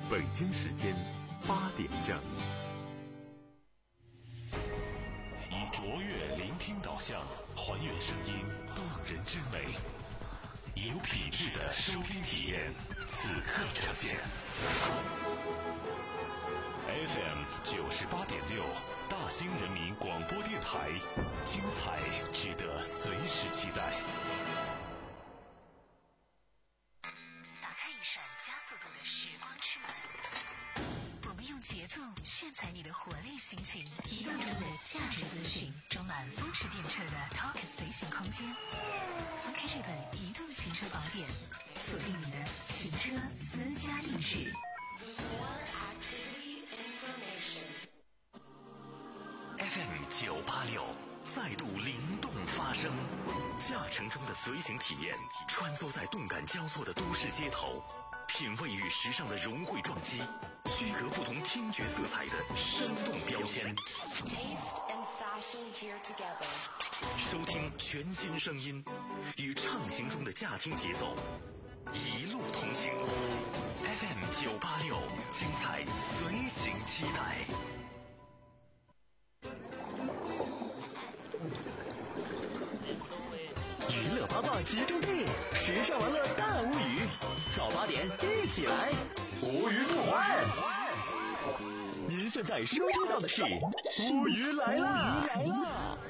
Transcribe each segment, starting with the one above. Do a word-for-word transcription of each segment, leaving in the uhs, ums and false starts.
北京时间八点整。 以卓越聆听导向，还原声音动人之美，有品质的收听体验，此刻呈现。F M 九十八点六，大兴人民广播电台，精彩值得随时期待。 打开一扇加速度的时光之门，我们用节奏炫彩你的活力心情，移动中的价值资讯，装满风驰电掣的 Talk 随行空间。翻开这本移动行车宝典，锁定你的行车私家定制。 F M 九八六再度灵动发声，驾乘中的随行体验，穿梭在动感交错的都市街头，品味与时尚的融汇撞击，区隔不同听觉色彩的生动标签。收听全新声音，与畅行中的驾听节奏，一路同行。F M 九八六，精彩随行期待。 娱乐八卦集中地，时尚玩乐大无语。早八点一起来，无语不欢。您现在收听到的是无语来啦！来啦！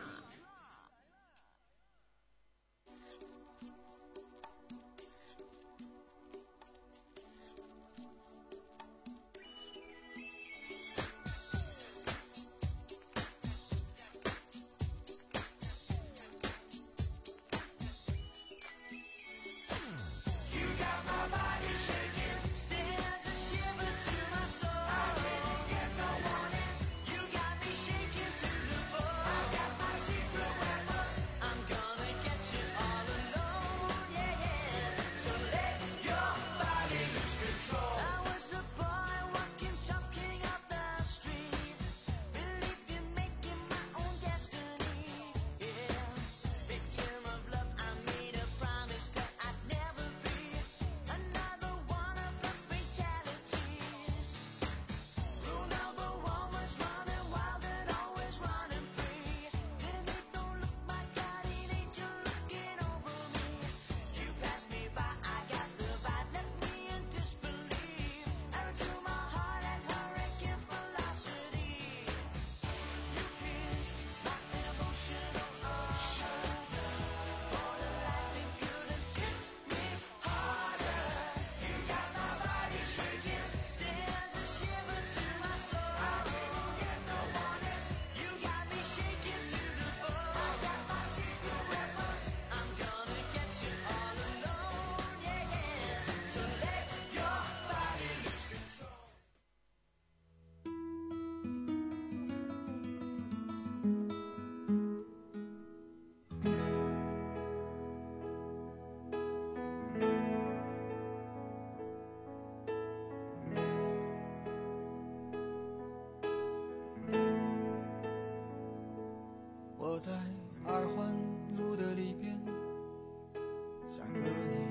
我在二环路的里边想着你，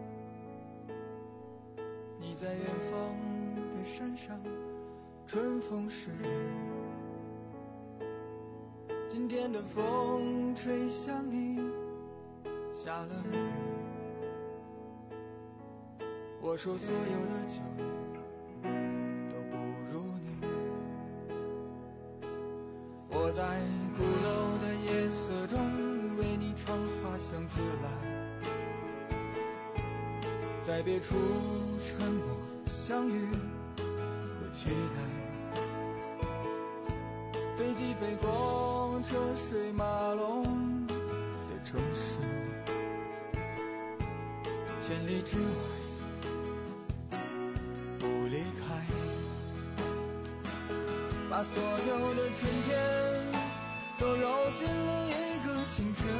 你在远方的山上，春风十里。今天的风吹向你，下了雨。我说所有的酒都不如你。我在鼓楼的夜色中为你唱花香自来，在别处沉默相遇和期待。飞机飞过车水马龙的城市，千里之外不离开，把所有的春天都揉进了一个清晨，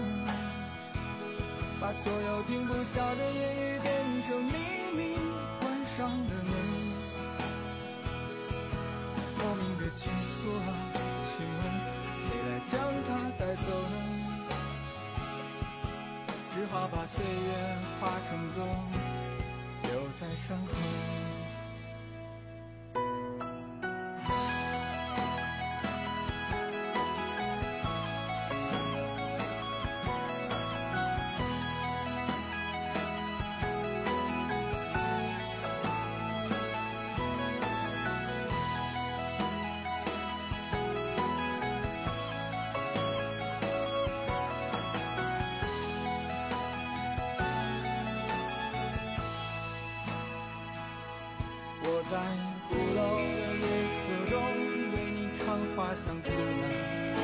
把所有停不下的言语变成秘密关上的门。莫名的情愫啊，请问谁来将它带走呢？只好把岁月化成歌，留在山河。 在鼓楼的夜色中为你唱花香自来，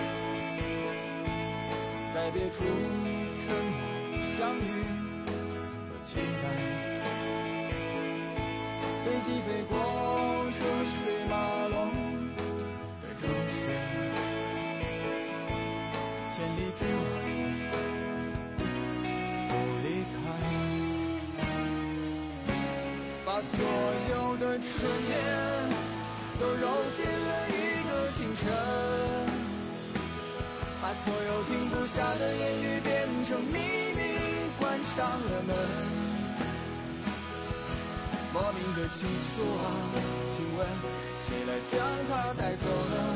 在别处沉默相遇和期待。飞机飞过车水马龙的城市，千里之外不离开，把所有的春天都揉进了一个清晨，把所有停不下的言语变成秘密，关上了门。莫名的情愫啊，请问谁来将它带走呢？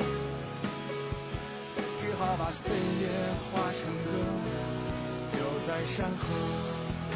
只好把岁月化成歌，留在山河。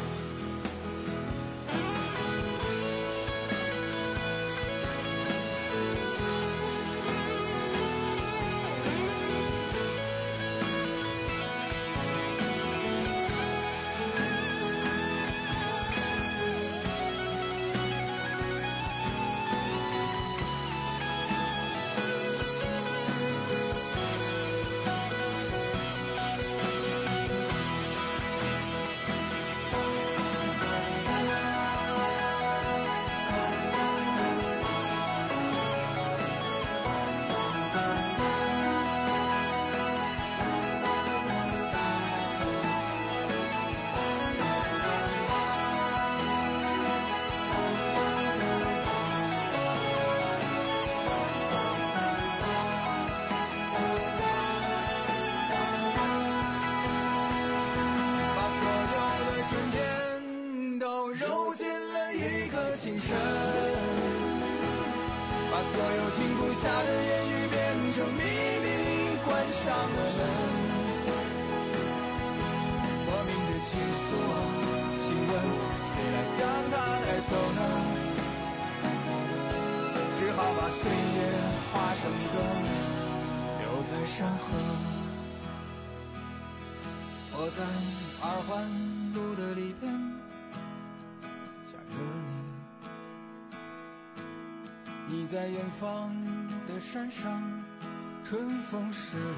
把所有停不下的言语变成秘密，关上了门。莫名的情愫啊，请问谁来将它带走呢？只好把岁月化成歌，留在山河。我在二环路的里边想着你，你在远方的山上，春风十里。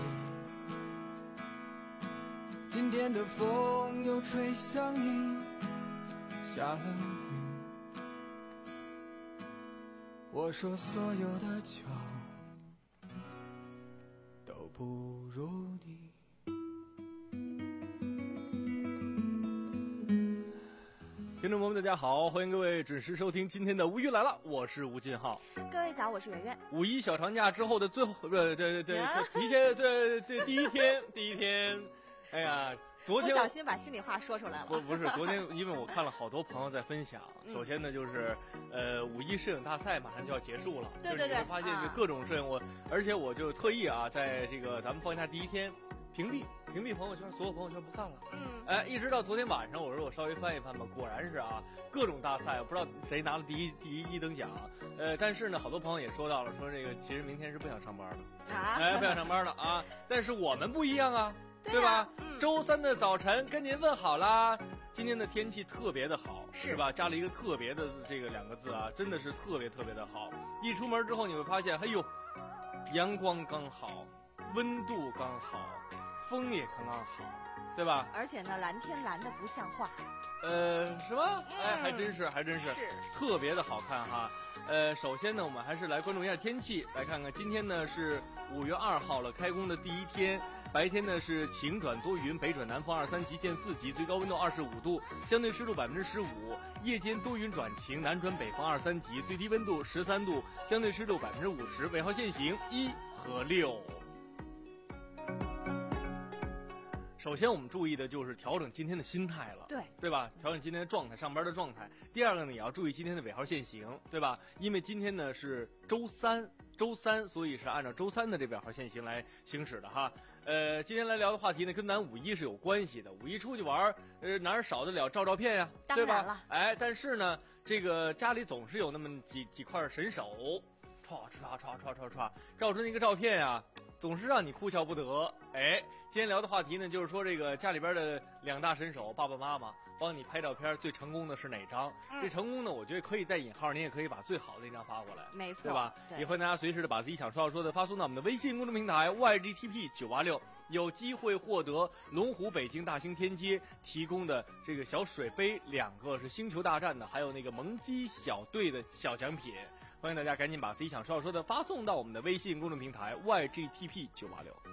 今天的风又吹向你，下了雨。我说所有的酒都不如你。 听众朋友们大家好，欢迎各位准时收听今天的无语来了，我是吴进浩。 各位早，我是圆圆。 五一小长假之后的最后，呃，对对对，提前这这第一天，第一天，哎呀，昨天不小心把心里话说出来了。 不不是，昨天因为我看了好多朋友在分享，首先呢就是呃五一摄影大赛马上就要结束了， 对对对， 就是你会发现这各种摄影，我而且我就特意啊，在这个咱们放假第一天。屏蔽屏蔽朋友圈，所有朋友圈不看了。嗯，哎，一直到昨天晚上，我说我稍微翻一翻吧，果然是啊，各种大赛，我不知道谁拿了第一第一一等奖。呃，但是呢，好多朋友也说到了，说这个其实明天是不想上班的啊，哎，不想上班的啊。但是我们不一样啊，对吧？嗯、周三的早晨跟您问好啦。今天的天气特别的好，是, 是吧？加了一个特别的这个两个字啊，真的是特别特别的好。一出门之后，你会发现，哎呦，阳光刚好，温度刚好。风也刚刚好，对吧？ 而且呢，蓝天蓝的不像话。 呃，什么？哎，还真是，还真是， 是特别的好看哈。呃，首先呢，我们还是来关注一下天气，来看看今天呢是五月二号了，开工的第一天。白天呢是晴转多云，北转南风二三级见四级，最高温度二十五度，相对湿度百分之十五。夜间多云转晴，南转北风二三级，最低温度十三度，相对湿度百分之五十。尾号限行一和六。首先我们注意的就是调整今天的心态了， 对对吧？调整今天的状态，上班的状态。第二个呢，也要注意今天的尾号限行，对吧？因为今天呢是周三，周三，所以是按照周三的这尾号限行来行驶的哈。呃，今天来聊的话题呢，跟咱五一是有关系的。五一出去玩，呃，哪儿少得了照照片呀，对吧？哎，但是呢，这个家里总是有那么几几块神手，唰唰唰唰唰唰，照出那个照片呀。 总是让你哭笑不得。哎，今天聊的话题呢，就是说这个家里边的两大神手，爸爸妈妈帮你拍照片，最成功的是哪张？嗯、这成功呢，我觉得可以带引号，您也可以把最好的一张发过来， 没错， 对吧？ 对， 也欢迎大家随时的把自己想说要说的发送到我们的微信公众平台 Y G T P 九八六，有机会获得龙湖北京大兴天街提供的这个小水杯两个，是星球大战的，还有那个萌鸡小队的小奖品。欢迎大家赶紧把自己想说要说的发送到我们的微信公众平台 Y G T P 九八六。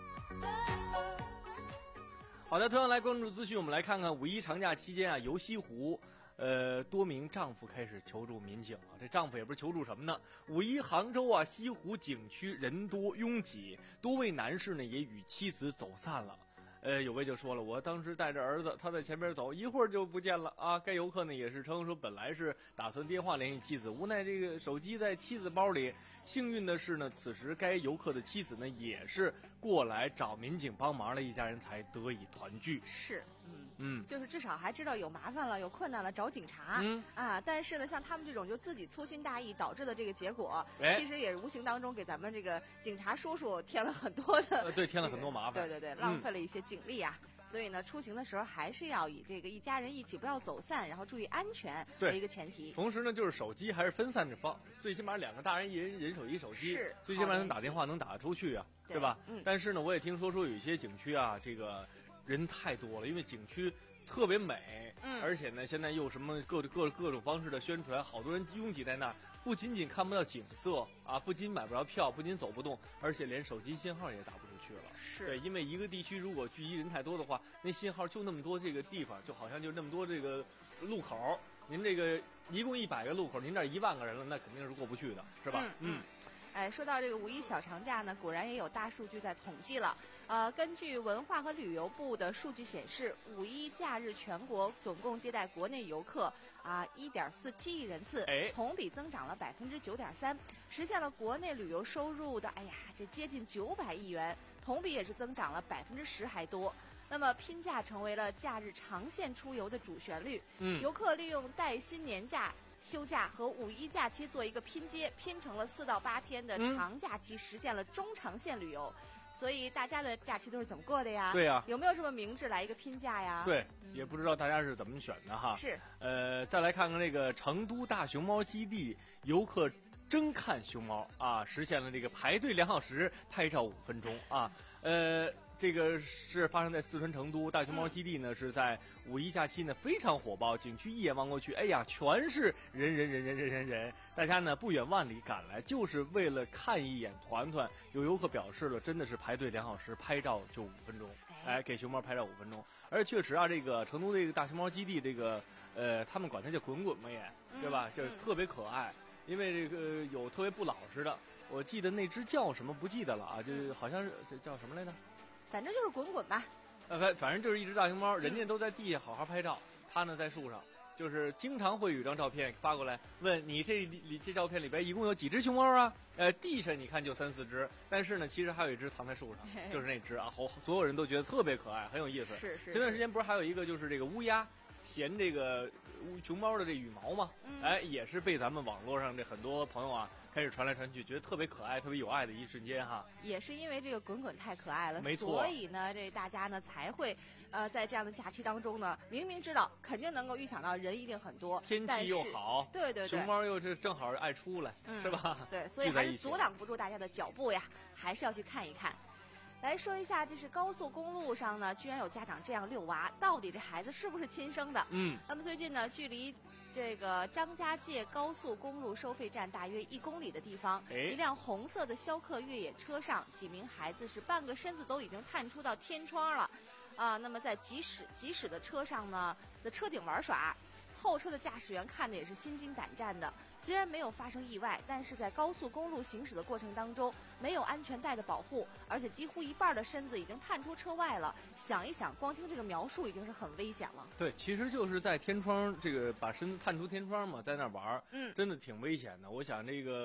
好的，同样来关注资讯，我们来看看五一长假期间啊，游西湖，呃，多名丈夫开始求助民警啊。这丈夫也不是求助什么呢？五一杭州啊，西湖景区人多拥挤，多位男士呢也与妻子走散了。呃，有位就说了，我当时带着儿子，他在前边走，一会儿就不见了啊。该游客呢也是称说，本来是打算电话联系妻子，无奈这个手机在妻子包里。幸运的是呢，此时该游客的妻子呢也是过来找民警帮忙了，一家人才得以团聚。 是，嗯嗯， 就是至少还知道有麻烦了、有困难了找警察。 嗯啊，但是呢，像他们这种就自己粗心大意导致的这个结果， 哎、 其实也是无形当中给咱们这个警察叔叔添了很多的， 呃、对，添了很多麻烦。 对对对，浪费了一些警力啊。嗯，所以呢，出行的时候还是要以这个一家人一起不要走散，然后注意安全为一个前提。 同时呢，就是手机还是分散着放，最起码两个大人一人人手一手机， 是最起码能打电话能打得出去啊，对, 对吧？ 嗯。 但是呢，我也听说说有一些景区啊，这个人太多了，因为景区特别美， 嗯， 而且呢，现在又什么各各各种方式的宣传，好多人拥挤在那儿，不仅仅看不到景色啊，不仅买不着票，不仅走不动，而且连手机信号也打不出去了。 是， 对，因为一个地区如果聚集人太多的话，那信号就那么多，这个地方就好像就那么多这个路口，您这个一共一百个路口，您这一万个人了，那肯定是过不去的，是吧？ 嗯。嗯哎，说到这个五一小长假呢，果然也有大数据在统计了。呃，根据文化和旅游部的数据显示，五一假日全国总共接待国内游客啊一点四七亿人次， 哎， 同比增长了百分之九点三，实现了国内旅游收入的哎呀，这接近九百亿元，同比也是增长了百分之十还多。那么拼假成为了假日长线出游的主旋律， 嗯， 游客利用带薪年假、休假和五一假期做一个拼接，拼成了四到八天的长假期，实现了中长线旅游。嗯，所以大家的假期都是怎么过的呀？ 对呀， 有没有什么明智来一个拼假呀？ 对，嗯，也不知道大家是怎么选的哈。 是， 呃，再来看看这个成都大熊猫基地，游客争看熊猫啊，实现了这个排队两小时，拍照五分钟啊，呃。这个是发生在四川成都大熊猫基地呢，是在五一假期呢非常火爆，景区一眼望过去，哎呀，全是人人人人人人人，大家呢不远万里赶来，就是为了看一眼团团。有游客表示了，真的是排队两小时，拍照就五分钟，哎，给熊猫拍照五分钟。而确实啊，这个成都这个大熊猫基地，这个呃，他们管它叫滚滚嘛也，对吧？就是特别可爱，因为这个有特别不老实的，我记得那只叫什么不记得了啊，就是好像是这叫什么来着？ 反正就是滚滚吧， 呃，反反正就是一只大熊猫，人家都在地下好好拍照，它呢在树上，就是经常会有一张照片发过来，问你这里这照片里边一共有几只熊猫啊？呃，地上你看就三四只，但是呢，其实还有一只藏在树上，就是那只啊，好，所有人都觉得特别可爱，很有意思。 是是。 前段时间不是还有一个就是这个乌鸦衔这个熊猫的这羽毛嘛， 嗯， 哎，也是被咱们网络上这很多朋友啊开始传来传去，觉得特别可爱、特别有爱的一瞬间哈。 也是因为这个滚滚太可爱了， 没错， 所以呢，这大家呢才会，呃，在这样的假期当中呢，明明知道肯定能够预想到人一定很多， 天气又好， 对对对， 熊猫又是正好爱出来， 嗯， 是吧？ 对，所以还是阻挡不住大家的脚步呀，还是要去看一看。来说一下，这是高速公路上呢，居然有家长这样遛娃，到底这孩子是不是亲生的？ 嗯， 那么最近呢，距离这个张家界高速公路收费站大约一公里的地方，一辆红色的逍客越野车上，几名孩子是半个身子都已经探出到天窗了，啊，那么在疾驶疾驶的车上呢的车顶玩耍。后车的驾驶员看的也是心惊胆战的，虽然没有发生意外，但是在高速公路行驶的过程当中，没有安全带的保护，而且几乎一半的身子已经探出车外了。想一想，光听这个描述已经是很危险了。 对，其实就是在天窗这个把身子探出天窗嘛，在那玩， 嗯， 真的挺危险的。我想这个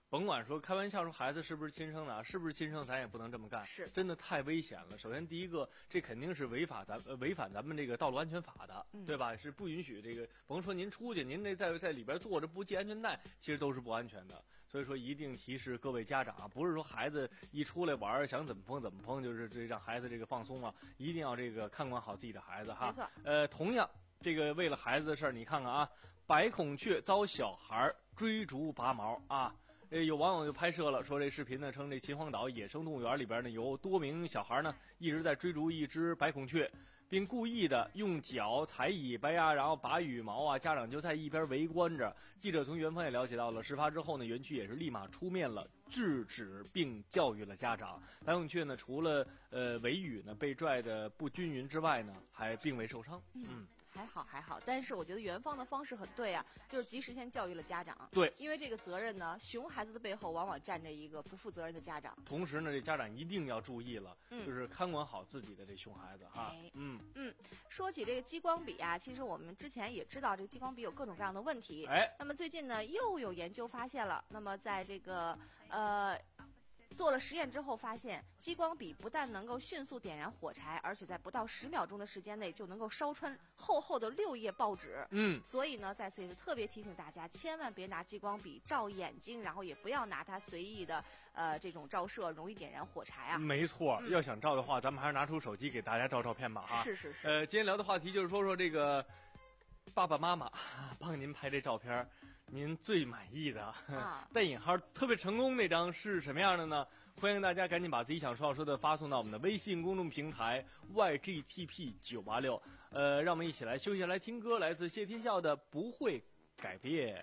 甭管说开玩笑说孩子是不是亲生的啊，是不是亲生，咱也不能这么干， 是真的太危险了。首先第一个，这肯定是违法咱呃违反咱们这个道路安全法的， 嗯、 对吧？是不允许这个，甭说您出去，您这在在里边坐着不系安全带，其实都是不安全的。所以说一定提示各位家长啊，不是说孩子一出来玩想怎么碰怎么碰，就是这让孩子这个放松了，一定要这个看管好自己的孩子哈。 没错。 呃，同样这个为了孩子的事儿，你看看啊，白孔雀遭小孩追逐拔毛啊。呃，有网友就拍摄了，说这视频呢称这秦皇岛野生动物园里边呢有多名小孩呢一直在追逐一只白孔雀，并故意的用脚踩尾巴呀，然后拔羽毛啊，家长就在一边围观着。记者从园方也了解到了，事发之后呢，园区也是立马出面了，制止并教育了家长。白孔雀呢，除了呃尾羽呢被拽的不均匀之外呢，还并未受伤。 嗯。嗯还好还好，但是我觉得园方的方式很对啊，就是及时先教育了家长。 对， 因为这个责任呢，熊孩子的背后往往站着一个不负责任的家长。 同时呢，这家长一定要注意了， 嗯、 就是看管好自己的这熊孩子哈。 哎、 嗯嗯，说起这个激光笔啊，其实我们之前也知道这个激光笔有各种各样的问题。 哎， 那么最近呢，又有研究发现了，那么在这个呃。做了实验之后发现，激光笔不但能够迅速点燃火柴，而且在不到十秒钟的时间内就能够烧穿厚厚的六页报纸。 嗯， 所以呢，在此也是特别提醒大家，千万别拿激光笔照眼睛，然后也不要拿它随意的呃这种照射，容易点燃火柴啊。 没错， 嗯、 要想照的话，咱们还是拿出手机给大家照照片吧哈。 是是是。 呃，今天聊的话题就是说说这个爸爸妈妈帮您拍这照片，您最满意的啊带引号特别成功那张是什么样的呢？欢迎大家赶紧把自己想说要说的发送到我们的微信公众平台 Y G T P 九八六。呃，让我们一起来休息来听歌，来自谢天笑的《不会改变》。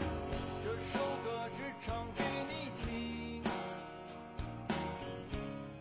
这首歌只唱给你听。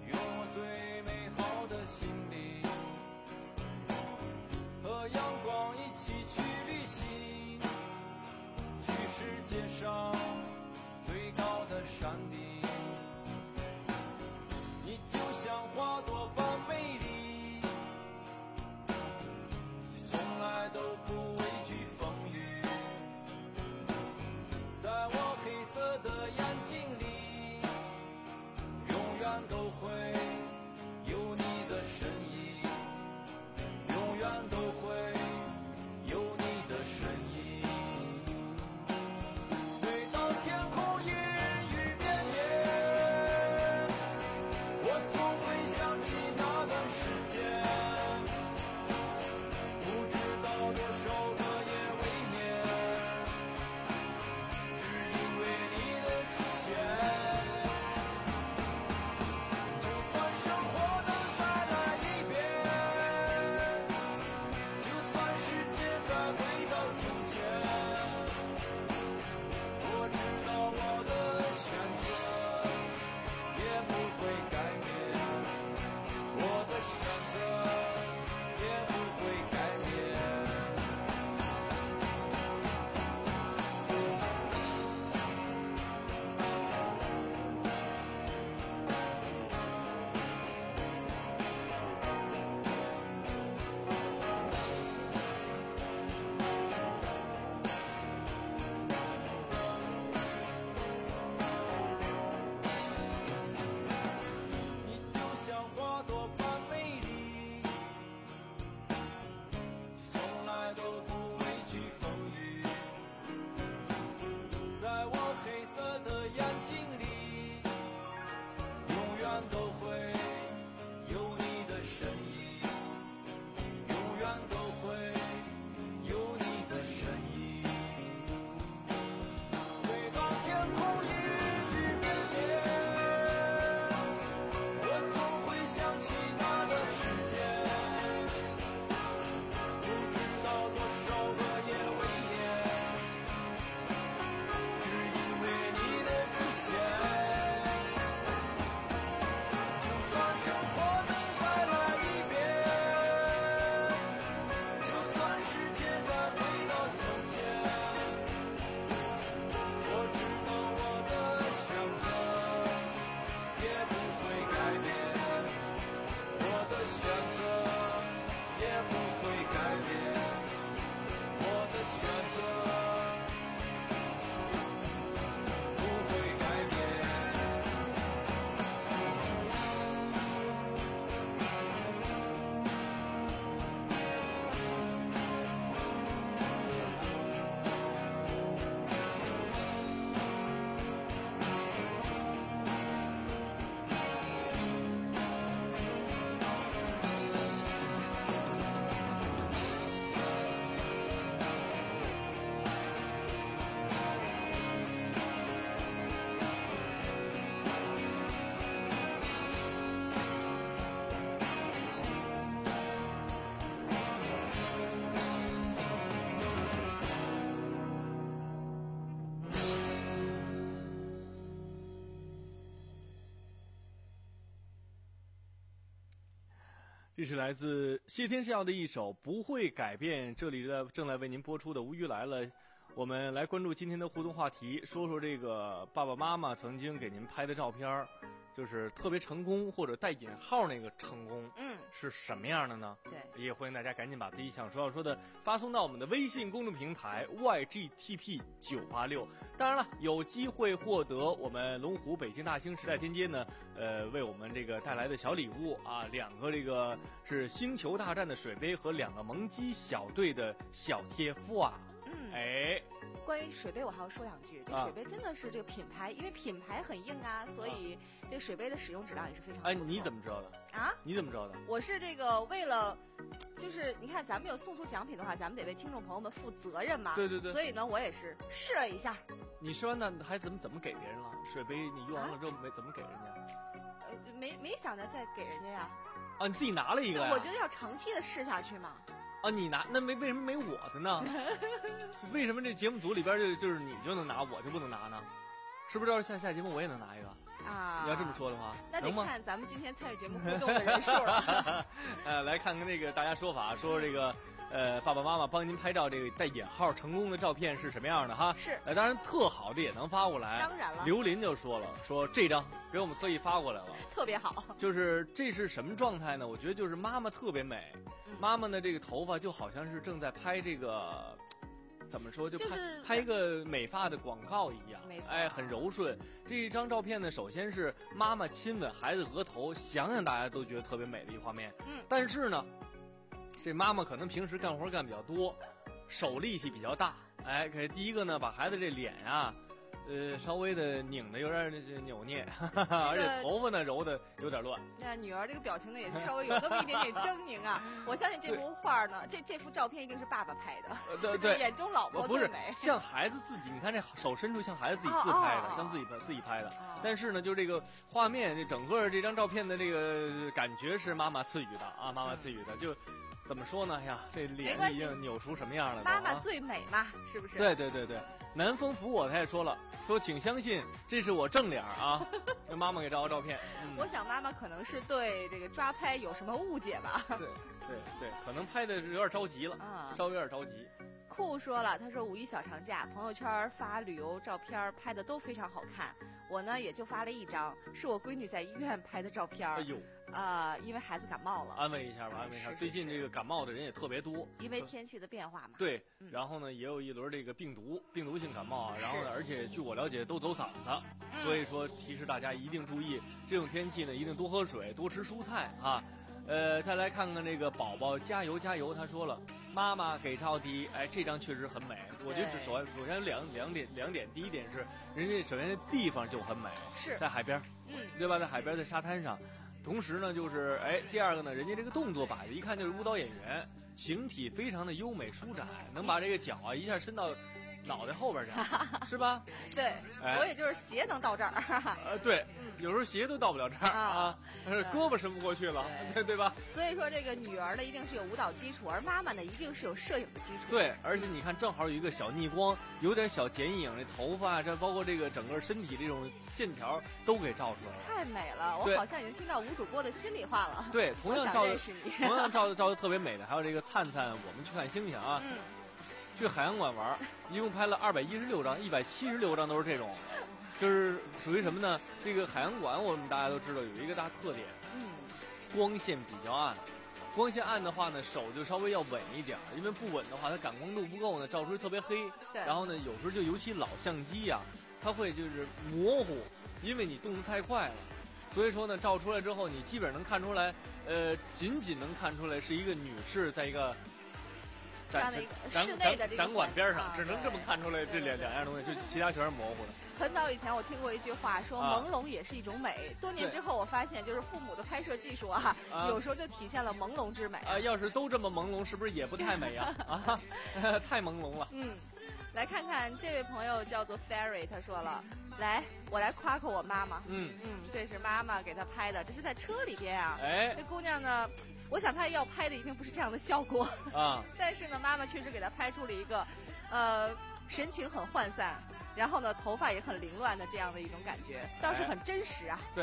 这是来自谢天笑的一首《不会改变》，这里在正在为您播出的《无语来了》。我们来关注今天的互动话题，说说这个爸爸妈妈曾经给您拍的照片，就是特别成功或者带引号那个成功，嗯，是什么样的呢？对，也欢迎大家赶紧把自己想说要说的发送到我们的微信公众平台 Y G T P 九八六。当然了，有机会获得我们龙湖北京大兴时代天街呢，呃，为我们这个带来的小礼物啊，两个这个是星球大战的水杯和两个萌鸡小队的小贴肤啊。嗯，哎， 关于水杯我还要说两句，这水杯真的是这个品牌，啊、因为品牌很硬啊，所以这个水杯的使用质量也是非常不错。 哎，你怎么知道的？啊？你怎么知道的？ 我是这个为了，就是你看咱们有送出奖品的话，咱们得为听众朋友们负责任嘛。 对对对。 所以呢，我也是试了一下。 你试完那还怎么怎么给别人了？水杯你用完了之后没怎么给人家？ 呃，没没想着再给人家呀。 啊，你自己拿了一个呀？ 我觉得要长期的试下去嘛。 啊，你拿那没为什么没我的呢？为什么这节目组里边就就是你就能拿，我就不能拿呢？是不是要是下下节目我也能拿一个啊？你要这么说的话， 那得看咱们今天参与节目互动的人数了。 呃，来看看这个大家说法，说这个呃爸爸妈妈帮您拍照这个带引号成功的照片是什么样的哈？ 是。 呃，当然特好的也能发过来。 当然了。 刘林就说了，说这张给我们特意发过来了， 特别好。就是这是什么状态呢？我觉得就是妈妈特别美。妈妈呢，这个头发就好像是正在拍这个，怎么说，就拍、就是、拍一个美发的广告一样，哎，很柔顺。这一张照片呢，首先是妈妈亲吻孩子额头，想想大家都觉得特别美的一画面。嗯，但是呢，这妈妈可能平时干活干比较多，手力气比较大，哎，可是第一个呢，把孩子这脸啊。呃，稍微的拧的有点扭捏，哈哈，而且头发呢揉的有点乱。 那女儿这个表情呢，也是稍微有那么一点点狰狞啊。我相信这幅画呢，这这幅照片一定是爸爸拍的， 呃、对对， 眼中老婆最美。 不是像孩子自己，你看这手伸出像孩子自己自拍的，哦、像自己自己拍的。哦、但是呢，就这个画面，这整个这张照片的这个感觉是妈妈赐予的啊，妈妈赐予的就。怎么说呢？呀，这脸已经扭出什么样了？ 妈妈最美嘛，是不是？ 对对对对，南风扶我，他也说了，说请相信这是我正脸啊。让妈妈给照个照片、 嗯。我想妈妈可能是对这个抓拍有什么误解吧？ 对对对，可能拍的有点着急了，啊、稍微有点着急。 酷说了，他说五一小长假，朋友圈发旅游照片拍的都非常好看。我呢也就发了一张，是我闺女在医院拍的照片。 哎呦， 啊、呃，因为孩子感冒了， 安慰一下吧，安慰一下。最近这个感冒的人也特别多， 因为天气的变化嘛。 对，嗯、然后呢也有一轮这个病毒病毒性感冒啊，然后呢而且据我了解都走嗓子，嗯、所以说提示大家一定注意，这种天气呢一定多喝水，多吃蔬菜啊。呃，再来看看这个宝宝加油加油，他说了，妈妈给照的，哎，这张确实很美。我觉得首首先有两两点两点，第一点是人家首先地方就很美， 是在海边，嗯，对吧？在海边，在沙滩上。同时呢，就是哎，第二个呢，人家这个动作摆的，一看就是舞蹈演员，形体非常的优美舒展，能把这个脚啊一下伸到脑袋后边去，是吧？ 对，哎、我也就是鞋能到这儿。 呃，对，嗯、有时候鞋都到不了这儿啊，但是胳膊伸不过去了，对对吧？ 所以说，这个女儿呢一定是有舞蹈基础，而妈妈呢一定是有摄影的基础。 对，而且你看，正好有一个小逆光，有点小剪影，这头发这包括这个整个身体这种线条都给照出来了， 太美了！我好像已经听到吴主播的心里话了。 对，同样照的，同样照的照的特别美的，还有这个灿灿，我们去看星星啊。嗯。去海洋馆玩，一共拍了二百一十六张，一百七十六张都是这种，就是属于什么呢？这个海洋馆我们大家都知道有一个大特点，嗯，光线比较暗，光线暗的话呢，手就稍微要稳一点，因为不稳的话，它感光度不够呢，照出来特别黑。 对。 然后呢，有时候就尤其老相机呀、啊，它会就是模糊，因为你动得太快了。所以说呢，照出来之后，你基本能看出来，呃，仅仅能看出来是一个女士在一个。 展展室内的这个展馆边上，啊、只能这么看出来这两两样东西，就其他全是模糊的。 很早以前我听过一句话，说朦胧也是一种美。啊、多年之后，我发现就是父母的拍摄技术啊，啊有时候就体现了朦胧之美。 啊，要是都这么朦胧，是不是也不太美呀？啊，太朦胧了。 嗯，来看看这位朋友叫做 Ferry， 他说了，来，我来夸夸我妈妈。嗯嗯，这是妈妈给他拍的，这是在车里边啊。哎，这姑娘呢？我想她要拍的一定不是这样的效果啊，但是呢，妈妈确实给她拍出了一个，呃，神情很涣散，然后呢，头发也很凌乱的这样的一种感觉，倒是很真实啊。 对，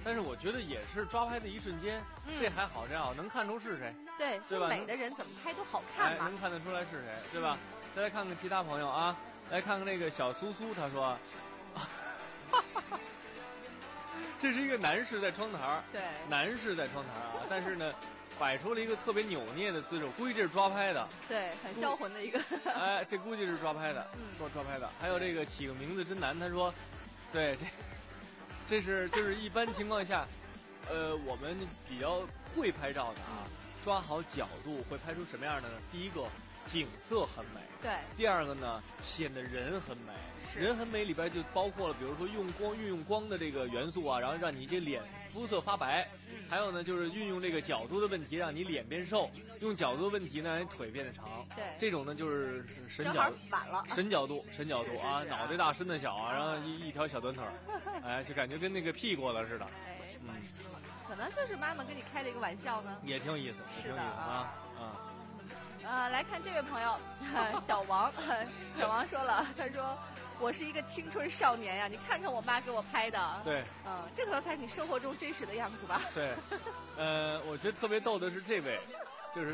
但是我觉得也是抓拍的一瞬间，嗯、这还好，这好能看出是谁， 对， 对吧？ 美的人怎么拍都好看嘛， 哎、能看得出来是谁，对吧？再来看看其他朋友啊，来看看那个小苏苏，他说，这是一个男士在窗台， 对， 男士在窗台啊，但是呢。摆出了一个特别扭捏的姿势，估计这是抓拍的， 对，很销魂的一个。 哎，这估计是抓拍的，嗯，抓抓拍的。还有这个起个名字真难，他说，对，这这是就是一般情况下，呃，我们比较会拍照的啊，抓好角度会拍出什么样的呢？第一个，景色很美， 对； 第二个呢，显得人很美。人很美里边就包括了，比如说用光运用光的这个元素啊，然后让你这脸肤色发白。嗯、还有呢，就是运用这个角度的问题，让你脸变瘦；用角度的问题呢，让你腿变得长。 对， 这种呢就是神角反了， 神角度，神角度啊，脑袋大身子小啊，然后一一条小短腿，哎，就感觉跟那个屁股了似的。 哎， 嗯， 可能就是妈妈跟你开了一个玩笑呢。 也挺有意思，也挺有意思啊啊。 呃，来看这位朋友，小王，小王说了，他说。我是一个青春少年呀，你看看我妈给我拍的。 对， 嗯，这可能才是你生活中真实的样子吧。 对，呃，我觉得特别逗的是这位，就是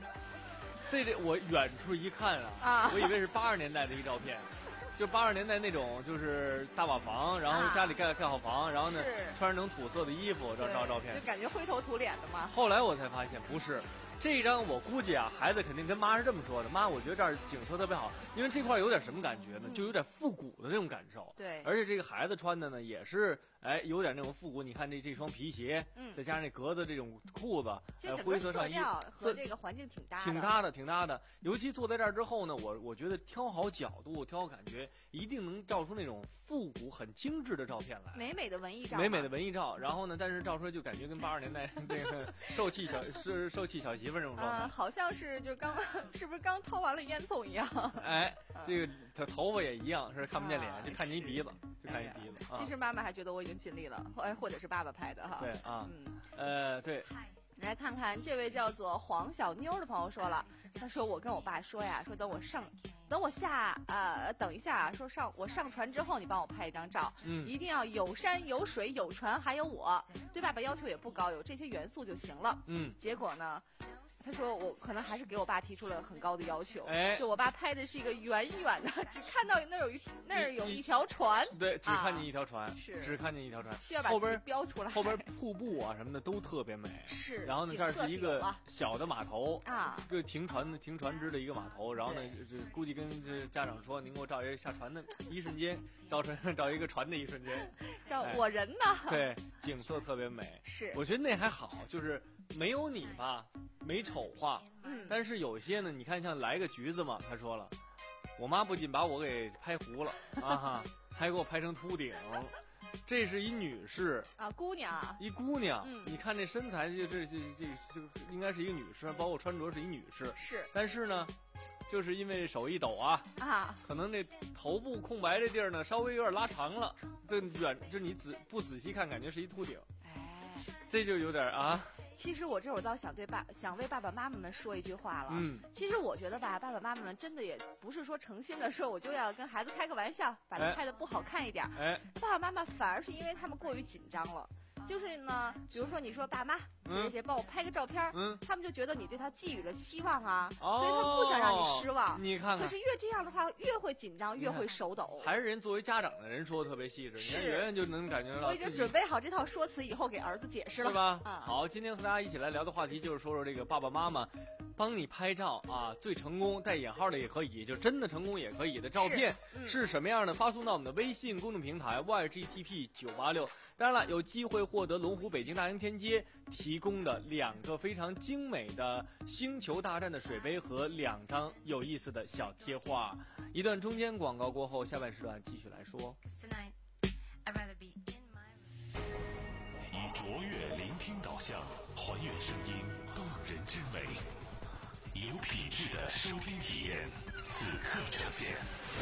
Z，Z 这我远处一看啊，啊我以为是八十年代的一照片，就八十年代那种就是大瓦房，然后家里盖盖好房，然后呢穿着那种土色的衣服照照照片， 就感觉灰头土脸的嘛。 后来我才发现不是。这一张我估计啊，孩子肯定跟妈是这么说的：妈，我觉得这儿景色特别好，因为这块有点什么感觉呢？就有点复古的那种感受。 对， 而且这个孩子穿的呢，也是哎有点那种复古。你看这这双皮鞋，嗯，再加上那格子这种裤子， 呃， 灰色上衣， 和这个环境挺搭的， 挺搭的，挺搭的。尤其坐在这儿之后呢，我我觉得挑好角度，挑好感觉，一定能照出那种复古、很精致的照片来。 美美的文艺照， 美美的文艺照。然后呢，但是照出来就感觉跟八十年代这个受气小是受气小媳妇这种状态。 嗯，好像是就刚是不是刚掏完了烟囱一样？ 哎，这个他头发也一样，是看不见脸，就看见一鼻子，就看一鼻子。 其实妈妈还觉得我已经尽力了，哎，或者是爸爸拍的哈。 对啊，嗯，呃，对。 来看看这位叫做黄小妞的朋友说了，他说我跟我爸说呀，说等我上，等我下呃，等一下，说上我上船之后，你帮我拍一张照，嗯，一定要有山有水有船还有我，对爸爸要求也不高，有这些元素就行了，嗯，结果呢？他说我可能还是给我爸提出了很高的要求，哎，就我爸拍的是一个远远的，只看到那儿有一那儿有一条船， 对，只看见一条船， 啊、是只看见一条船， 需要把自己标出来， 后边瀑布啊什么的都特别美， 是， 然后呢这儿是一个小的码头啊，一个停船停船只的一个码头，然后呢这估计跟这家长说，您给我照一个下船的一瞬间，照船照一个船的一瞬间， 照我人呢， 哎、对，景色特别美， 是， 我觉得那还好，就是没有你吧。没丑化，嗯，但是有些呢，你看像来个橘子嘛，他说了，我妈不仅把我给拍糊了啊哈，还给我拍成秃顶，这是一女士啊，姑娘， 一姑娘，嗯，你看这身材，就这这这这应该是一个女士，包括穿着是一女士， 是， 但是呢，就是因为手一抖啊啊，可能这头部空白这地儿呢，稍微有点拉长了，这远就你仔不仔细看，感觉是一秃顶，哎，这就有点啊。 其实我这会儿倒想对爸想为爸爸妈妈们说一句话了。嗯，其实我觉得吧，爸爸妈妈们真的也不是说诚心的说我就要跟孩子开个玩笑，把他拍的不好看一点。哎，爸爸妈妈反而是因为他们过于紧张了。就是呢，比如说你说爸妈谁谁谁帮我拍个照片，嗯，他们就觉得你对他寄予了希望啊，哦、所以他们不想让你失望。 你看看， 可是越这样的话，越会紧张，越会手抖。 还是人作为家长的人说的特别细致，你看圆圆就能感觉到。 我已经准备好这套说辞，以后给儿子解释了， 是吧？嗯、好，今天和大家一起来聊的话题就是说说这个爸爸妈妈帮你拍照啊，最成功带引号的也可以，就真的成功也可以的照片 是,、嗯、是什么样的？发送到我们的微信公众平台 Y G T P 九八六。当然了，有机会获得龙湖北京大营天街提供的两个非常精美的星球大战的水杯和两张有意思的小贴画。一段中间广告过后，下半时段继续来说。 以卓越聆听导向，还原声音动人之美，有品质的收听体验，此刻呈现。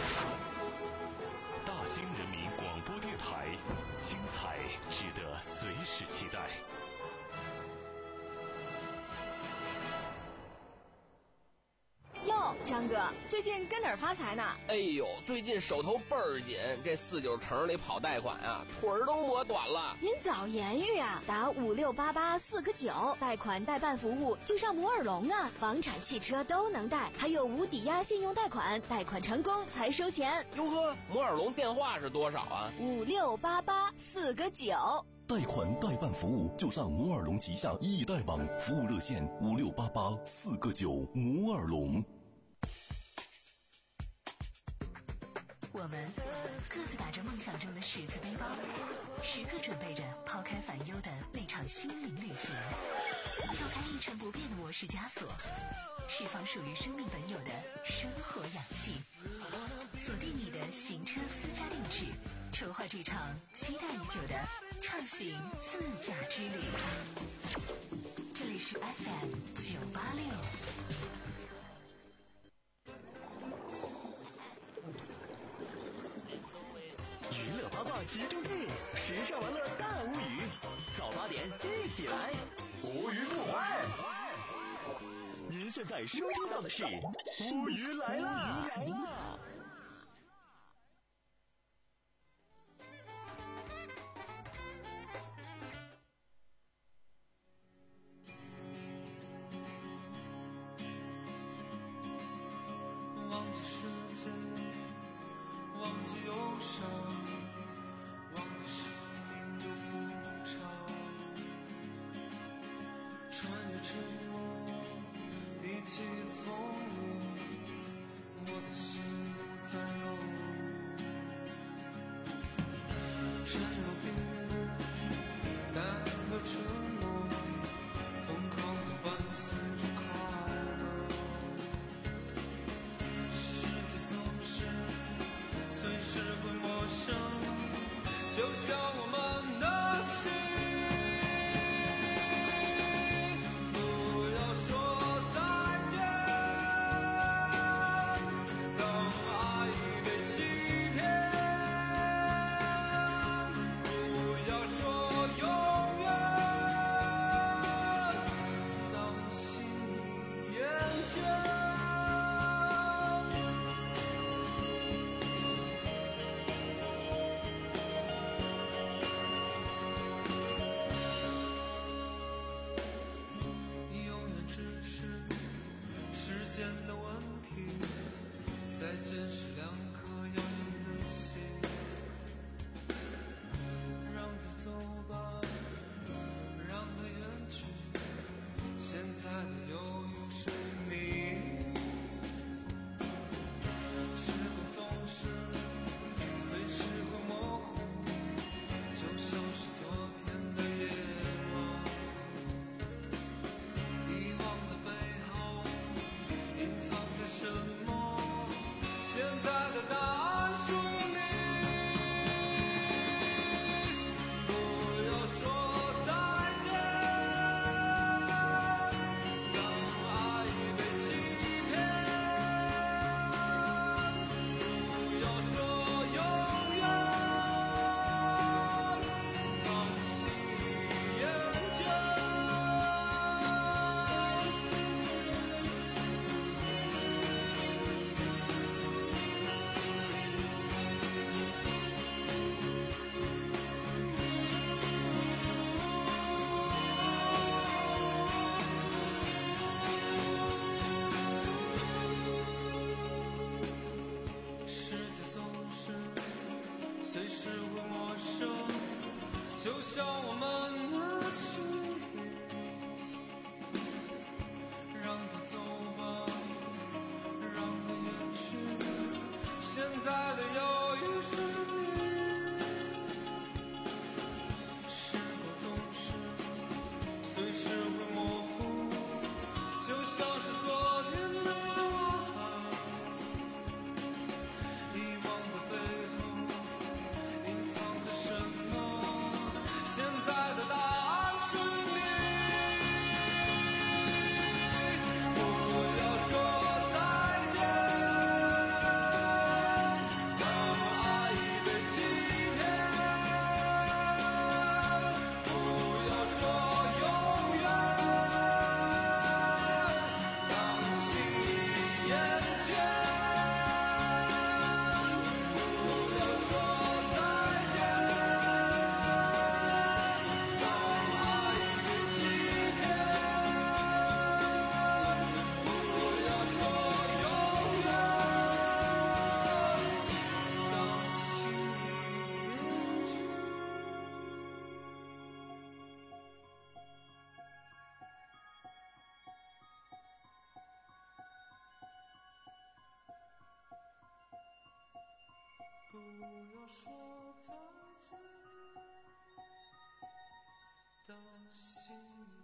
大兴人民广播电台，精彩值得随时期待。 哟， 张哥，最近跟哪儿发财呢？ 哎呦，最近手头倍儿紧，这四九城里跑贷款啊，腿儿都磨短了。 您早言语啊，打五六八八四个九，贷款代办服务就上摩尔龙啊，房产、汽车都能贷，还有无抵押信用贷款，贷款成功才收钱。 哟呵，摩尔龙电话是多少啊？ 五六八八四个九。 贷款代办服务就上摩尔龙旗下易贷网，服务热线五六八八四个九。摩尔龙。 我们各自打着梦想中的十字背包，时刻准备着抛开烦忧的那场心灵旅行，跳开一成不变的模式枷锁，释放属于生命本有的生活氧气，锁定你的行车私家定制，筹划这场期待已久的畅行自驾之旅。这里是 F M 九八六。 娱乐八卦集中地，时尚玩乐大无语，早八点一起来，无语不欢。您现在收听到的是无语来啦！ 忘记时间，忘记忧伤，忘记生命的无常，穿越沉默，比起丛林，我的心不再有。沉默边，淡和沉默，疯狂就伴随着快乐。世界总是随时会陌生，就像我们的心。不要说再见，当爱已被欺骗。不要说永远，当心已厌倦。永远只是时间的问题，再见是两颗遥远的心。让它走吧，让它远去，现在的犹豫是你。时光总是随时会模糊，就像是昨天的夜晚。遗忘的背后隐藏着什么？现在的答案属于你。不要说再见，当爱已被欺骗。不要说永远，当心已厌倦。世界总是随时会陌生，就像我们的心。让它走吧，让它远去，现在的犹豫是你。时光总是随时会模糊，就像是昨天的我。遗忘的背后隐藏着什么？现在的要说再见的心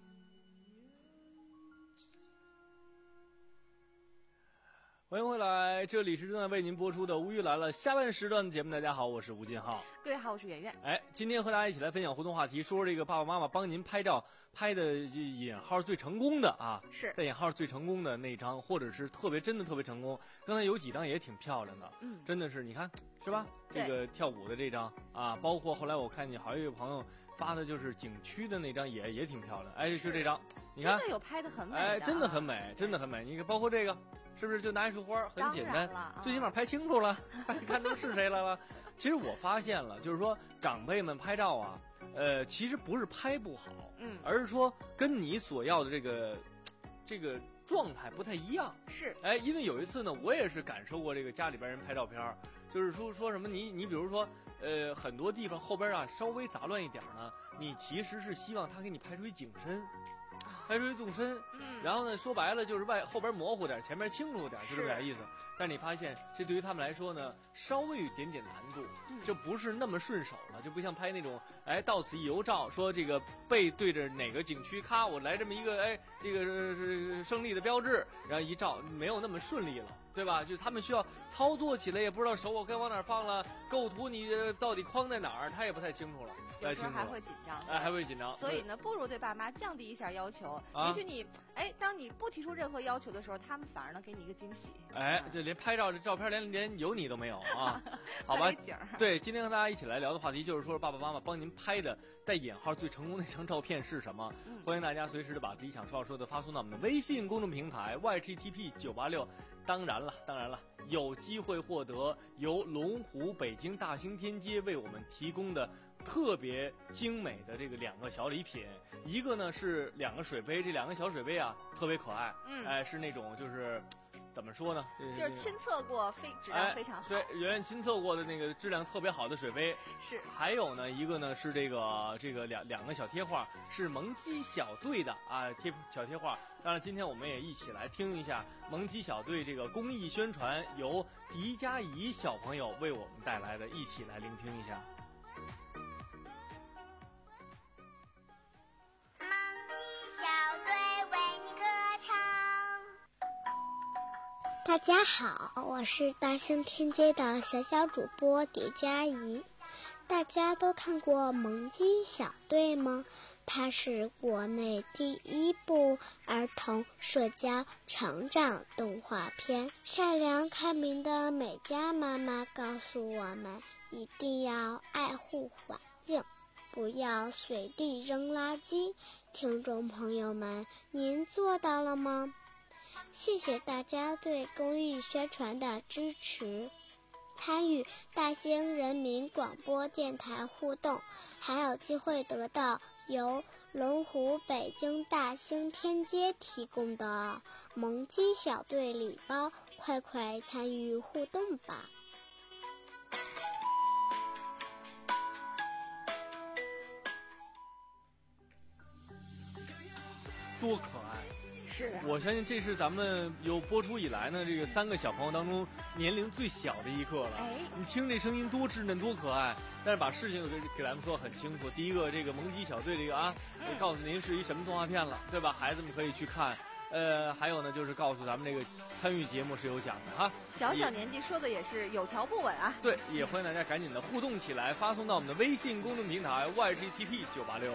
欢迎回来，这里是正在为您播出的《吴语来了》下半时段的节目。大家好，我是吴金浩。 各位好，我是圆圆。 哎，今天和大家一起来分享互动话题，说说这个爸爸妈妈帮您拍照拍的引号最成功的啊， 是带引号最成功的那张，或者是特别真的特别成功。刚才有几张也挺漂亮的， 嗯， 真的是你看是吧？这个跳舞的这张啊，包括后来我看见好有一个朋友发的就是景区的那张也也挺漂亮。哎，就这张，你看， 真的有拍的很美的， 哎，真的很美，真的很美。你看，包括这个。是不是就拿一束花很简单， 啊、 最起码拍清楚了，看出是谁来了。其实我发现了，就是说长辈们拍照啊，呃，其实不是拍不好， 嗯， 而是说跟你所要的这个这个状态不太一样。 是， 哎，因为有一次呢，我也是感受过这个家里边人拍照片，就是说说什么你你比如说，呃，很多地方后边啊稍微杂乱一点呢，你其实是希望他给你拍出一景深。拍出一纵深， 嗯， 然后呢，说白了就是外后边模糊点，前面清楚点，就这么点意思。但是你发现，这对于他们来说呢，稍微有一点点难度， 嗯、 就不是那么顺手了，就不像拍那种，哎，到此一游照，说这个背对着哪个景区，咔，我来这么一个，哎，这个是胜利的标志，然后一照，没有那么顺利了。对吧？就是他们需要操作起来，也不知道手我该往哪儿放了，构图你到底框在哪儿，他也不太清楚了。 有时候还会紧张， 哎，还会紧张。 所以呢，不如对爸妈降低一下要求。啊、也许你，哎，当你不提出任何要求的时候，他们反而能给你一个惊喜。 哎，这连拍照这照片连连有你都没有啊？好吧。对，今天和大家一起来聊的话题就是说，爸爸妈妈帮您拍的带引号最成功的一张照片是什么？嗯、欢迎大家随时的把自己想说要说的发送到我们的微信公众平台 Y G T P 九八六。当然了，当然了，有机会获得由龙湖北京大兴天街为我们提供的特别精美的这个两个小礼品，一个呢是两个水杯，这两个小水杯啊特别可爱， 嗯， 哎，是那种就是怎么说呢？ 就是亲测过，非质量非常好。 哎、对，圆圆亲测过的那个质量特别好的水杯。 是。 还有呢，一个呢是这个这个两两个小贴画，是萌鸡小队的啊贴小贴画。当然，今天我们也一起来听一下萌鸡小队这个公益宣传，由狄佳怡小朋友为我们带来的，一起来聆听一下。 萌鸡小队为你歌唱。大家好，我是大兴天街的小小主播狄佳怡。大家都看过《萌鸡小队》吗？它是国内第一部儿童社交成长动画片。善良开明的美嘉妈妈告诉我们，一定要爱护环境，不要随地扔垃圾。听众朋友们，您做到了吗？谢谢大家对公益宣传的支持。参与大兴人民广播电台互动，还有机会得到由龙湖北京大兴天街提供的萌鸡小队礼包，快快参与互动吧！ 多可爱！ 是、啊， 我相信这是咱们有播出以来呢，这个三个小朋友当中年龄最小的一个了。 哎， 你听这声音多稚嫩多可爱，但是把事情给给咱们说很清楚。第一个，这个萌鸡小队这个啊， 嗯、 告诉您是一什么动画片了，对吧？孩子们可以去看。呃，还有呢，就是告诉咱们这个参与节目是有奖的哈。 小小年纪说的也是有条不紊啊。 对，也欢迎大家赶紧的互动起来，发送到我们的微信公众平台 Y G T P 九八六。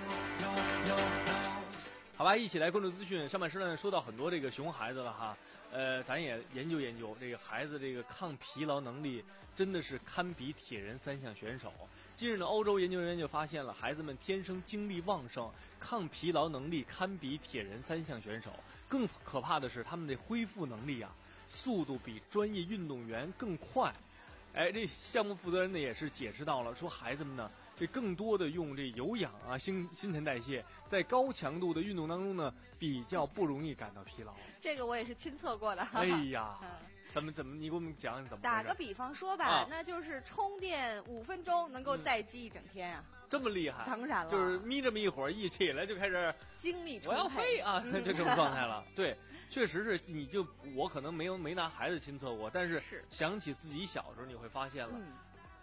好吧，一起来关注资讯。上半时段说到很多这个熊孩子了哈，呃，咱也研究研究这个孩子这个抗疲劳能力，真的是堪比铁人三项选手。近日呢，欧洲研究人员就发现了，孩子们天生精力旺盛，抗疲劳能力堪比铁人三项选手。更可怕的是，他们的恢复能力啊，速度比专业运动员更快。哎，这项目负责人呢也是解释到了，说孩子们呢，这更多的用这有氧啊，新新陈代谢，在高强度的运动当中呢，比较不容易感到疲劳。 这个我也是亲测过的。 哎呀。嗯怎么怎么？你给我们讲讲怎么？ 打个比方说吧，啊、那就是充电五分钟能够待机一整天啊！ 嗯、这么厉害？ 当然了， 就是眯这么一会儿，一起来就开始精力充沛， 我要飞啊！就这种状态了。对，确实是，你就我可能没有没拿孩子亲测过，但是想起自己小时候，你会发现了。嗯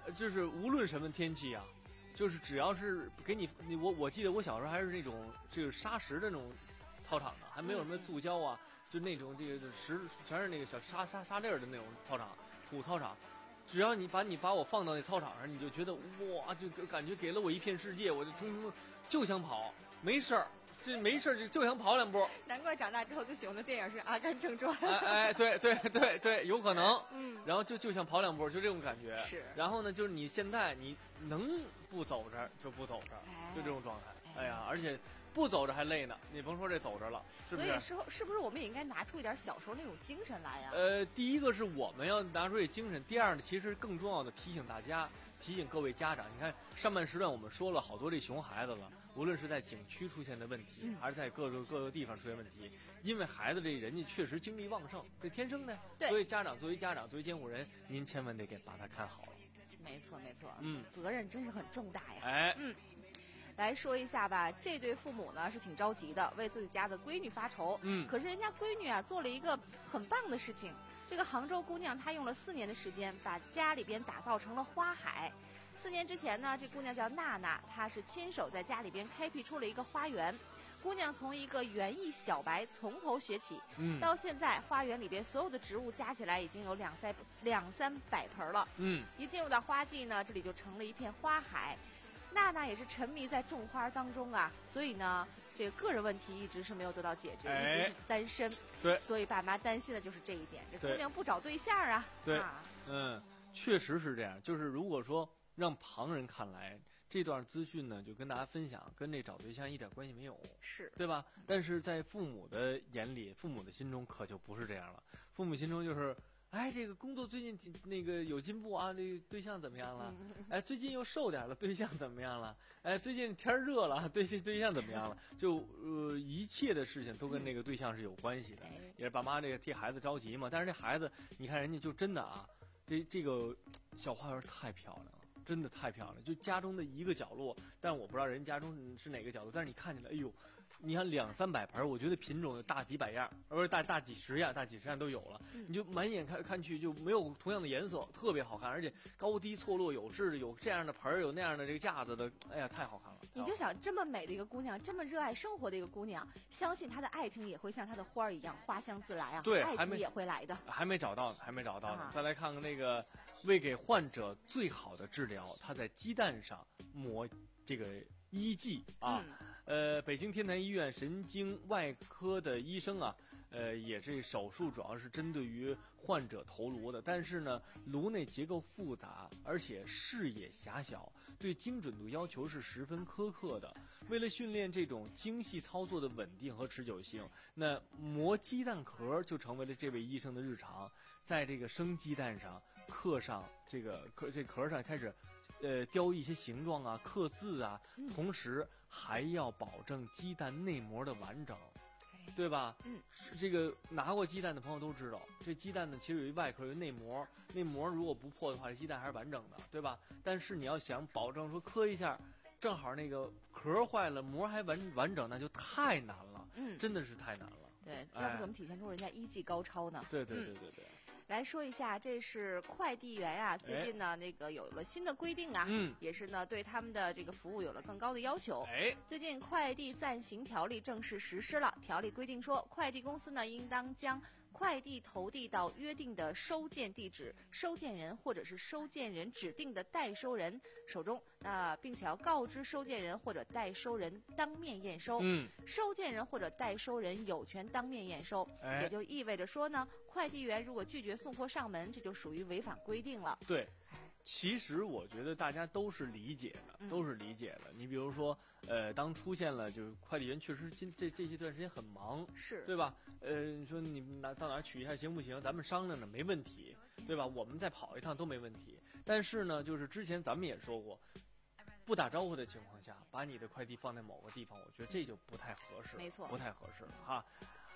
就是无论什么天气啊，就是只要是给你你我我记得我小时候还是那种就是沙石的那种操场呢，还没有什么塑胶啊，就那种这个石全是那个小沙沙沙粒儿的那种操场，土操场。只要你把你把我放到那操场上，你就觉得哇，就感觉给了我一片世界，我就匆匆就想跑，没事儿。这没事就就想跑两步， 难怪长大之后最喜欢的电影是《阿甘正传》。 哎哎，对对对对，有可能。 嗯， 然后就就想跑两步，就这种感觉。 是。 然后呢，就是你现在你能不走着就不走着，就这种状态。哎呀，而且不走着还累呢，你甭说这走着了，是不是？ 所以时候是不是我们也应该拿出一点小时候那种精神来呀？ 呃，第一个是我们要拿出这精神，第二呢，其实更重要的提醒大家，提醒各位家长，你看上半时段我们说了好多这熊孩子了。无论是在景区出现的问题， 嗯、 还是在各个各个地方出现问题，因为孩子这人家确实精力旺盛，这天生的。所以家长作为家长，作为监护人，您千万得给把他看好了。 没错没错， 嗯， 责任真是很重大呀。 哎， 嗯，来说一下吧，这对父母呢是挺着急的，为自己家的闺女发愁。 嗯， 可是人家闺女啊做了一个很棒的事情，这个杭州姑娘她用了四年的时间，把家里边打造成了花海。四年之前呢，这姑娘叫娜娜，她是亲手在家里边开辟出了一个花园。姑娘从一个园艺小白从头学起， 嗯， 到现在花园里边所有的植物加起来已经有两三两三百盆了。 嗯， 一进入到花季呢，这里就成了一片花海。娜娜也是沉迷在种花当中啊，所以呢，这个个人问题一直是没有得到解决， 哎、 一直是单身。 对， 所以爸妈担心的就是这一点，这姑娘不找对象啊。 对， 啊、 嗯，确实是这样。就是如果说让旁人看来，这段资讯呢，就跟大家分享，跟这找对象一点关系没有， 是对吧？但是在父母的眼里，父母的心中可就不是这样了。父母心中就是，哎，这个工作最近那个有进步啊，这个对象怎么样了？哎，最近又瘦点了，对象怎么样了？哎，最近天热了，对对象怎么样了？就呃，一切的事情都跟那个对象是有关系的，也是爸妈这个替孩子着急嘛。但是这孩子，你看人家就真的啊，这这个小花园太漂亮了。真的太漂亮，就家中的一个角落，但我不知道人家中是哪个角落，但是你看起来，哎呦，你看两三百盆，我觉得品种有大几百样，而不是大大几十样，大几十样都有了， 嗯、 你就满眼看看去就没有同样的颜色，特别好看，而且高低错落有致，有这样的盆，有那样的这个架子的，哎呀，太好看了。 你就想这么美的一个姑娘，这么热爱生活的一个姑娘，相信她的爱情也会像她的花儿一样花香自来啊， 对， 爱情也会来的。 还没找到呢，还没找到呢。 啊、 再来看看那个。为给患者最好的治疗，他在鸡蛋上抹这个医剂啊。 嗯、 呃，北京天坛医院神经外科的医生啊，呃，也这手术主要是针对于患者头颅的，但是呢，颅内结构复杂，而且视野狭小，对精准度要求是十分苛刻的。为了训练这种精细操作的稳定和持久性，那磨鸡蛋壳就成为了这位医生的日常，在这个生鸡蛋上刻上这个壳，这壳上开始，呃，雕一些形状啊，刻字啊，同时还要保证鸡蛋内膜的完整，对吧？ 嗯， 这个拿过鸡蛋的朋友都知道，这鸡蛋呢其实有一外壳，有一内膜，内膜如果不破的话，这鸡蛋还是完整的，对吧？但是你要想保证说磕一下，正好那个壳坏了，膜还完完整，那就太难了， 嗯， 真的是太难了。 对，要不怎么体现出人家医技高超呢？ 对对对对对。 嗯，来说一下，这是快递员啊，最近呢、哎、那个有了新的规定啊， 嗯， 也是呢对他们的这个服务有了更高的要求。 哎， 最近快递暂行条例正式实施了，条例规定说，快递公司呢应当将快递投递到约定的收件地址、收件人或者是收件人指定的代收人手中，那并且要告知收件人或者代收人当面验收。 嗯， 收件人或者代收人有权当面验收， 哎、 也就意味着说呢，快递员如果拒绝送货上门，这就属于违反规定了。 对。其实我觉得大家都是理解的， 嗯、 都是理解的。你比如说，呃，当出现了就是快递员确实今这这些段时间很忙， 是对吧？呃，你说你拿到哪儿取一下行不行？咱们商量着没问题，对吧？我们再跑一趟都没问题。但是呢，就是之前咱们也说过，不打招呼的情况下，把你的快递放在某个地方，我觉得这就不太合适， 没错， 不太合适了哈。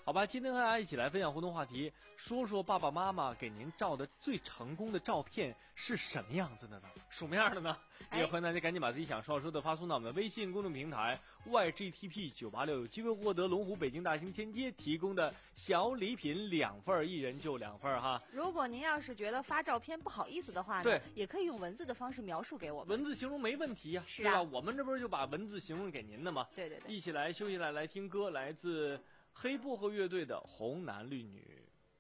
好吧，今天和大家一起来分享互动话题，说说爸爸妈妈给您照的最成功的照片是什么样子的呢？什么样的呢？也欢迎大家赶紧把自己想说说的发送到我们的微信公众平台 Y G T P 九八六，有机会获得龙湖北京大型天街提供的小礼品两份，一人就两份哈。 如果您要是觉得发照片不好意思的话呢， 对， 也可以用文字的方式描述给我们， 文字形容没问题呀、啊， 是啊， 对吧？我们这不是就把文字形容给您的吗？ 对对对， 一起来休息来来听歌，来自黑薄荷乐队的《红男绿女》。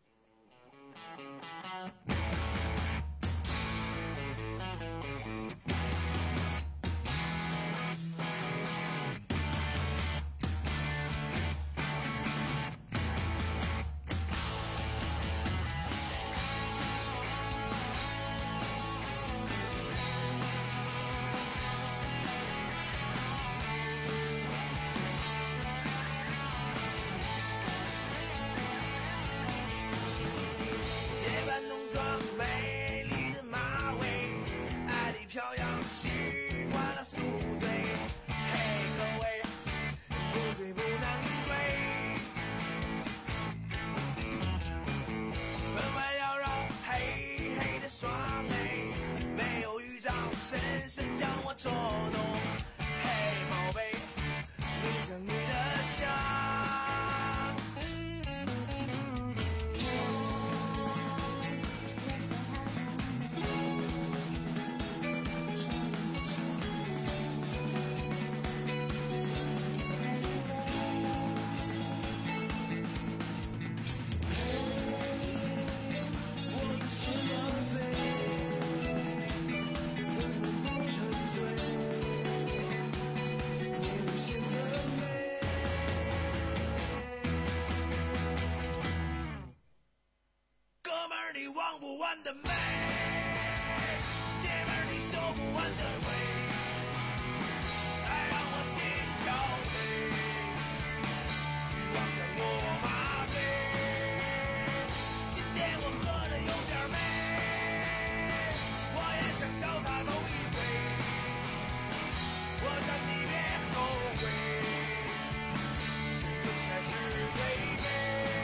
忘不完的美，姐妹儿你受不完的罪，爱让我心憔悴，欲望将我麻醉。今天我喝的有点美，我也想潇洒走一回，我劝你别后悔，这才是最美。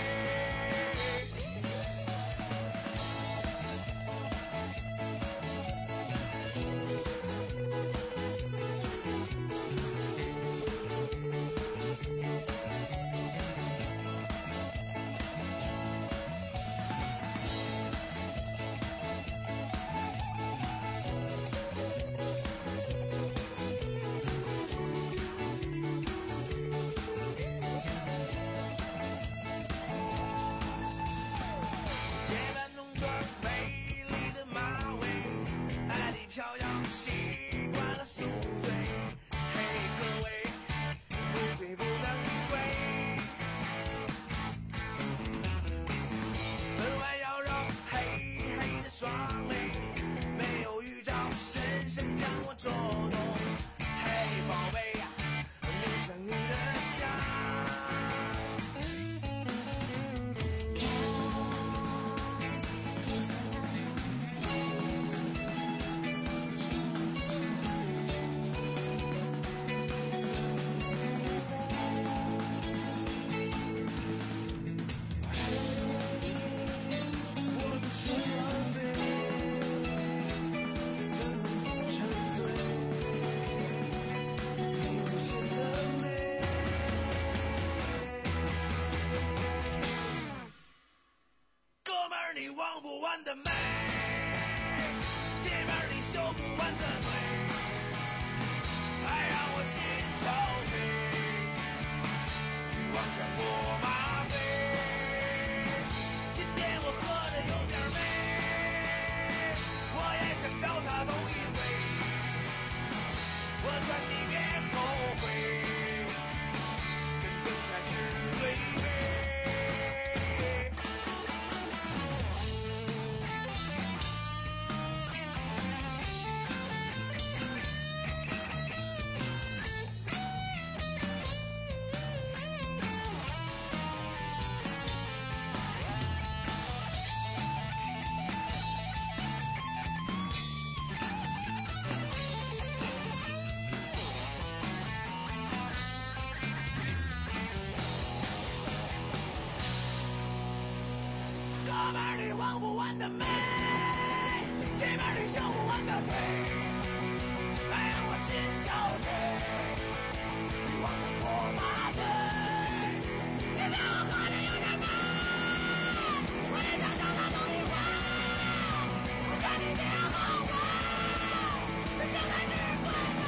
飘扬习惯了宿醉，嘿各位，不醉不能归。分外妖娆，黑黑的双眉，没有预兆，深深将我捉弄。嘿宝贝呀，迷上你的香。你忘不完的美，姐妹儿你受不完的罪，爱让我心憔悴，欲望将我麻醉。今天我喝的有点美，我也想潇洒走一回，我劝你别后悔，真正才是最美。 板里忘不完的美，剧本里修不完的罪，还让我心憔悴，欲望将我麻醉。今天我喝的有点醉，我也想找他走一回，我劝你别后悔，这天才是最美。